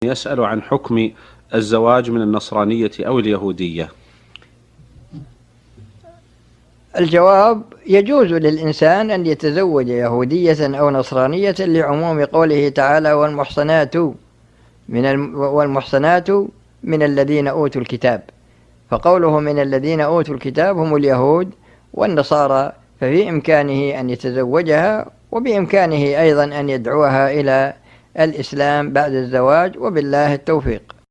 يسأل عن حكم الزواج من النصرانية أو اليهودية. الجواب: يجوز للإنسان أن يتزوج يهودية أو نصرانية لعموم قوله تعالى: والمحصنات من الذين أوتوا الكتاب، فقوله من الذين أوتوا الكتاب هم اليهود والنصارى، ففي إمكانه أن يتزوجها، وبإمكانه أيضا أن يدعوها إلى الإسلام بعد الزواج، وبالله التوفيق.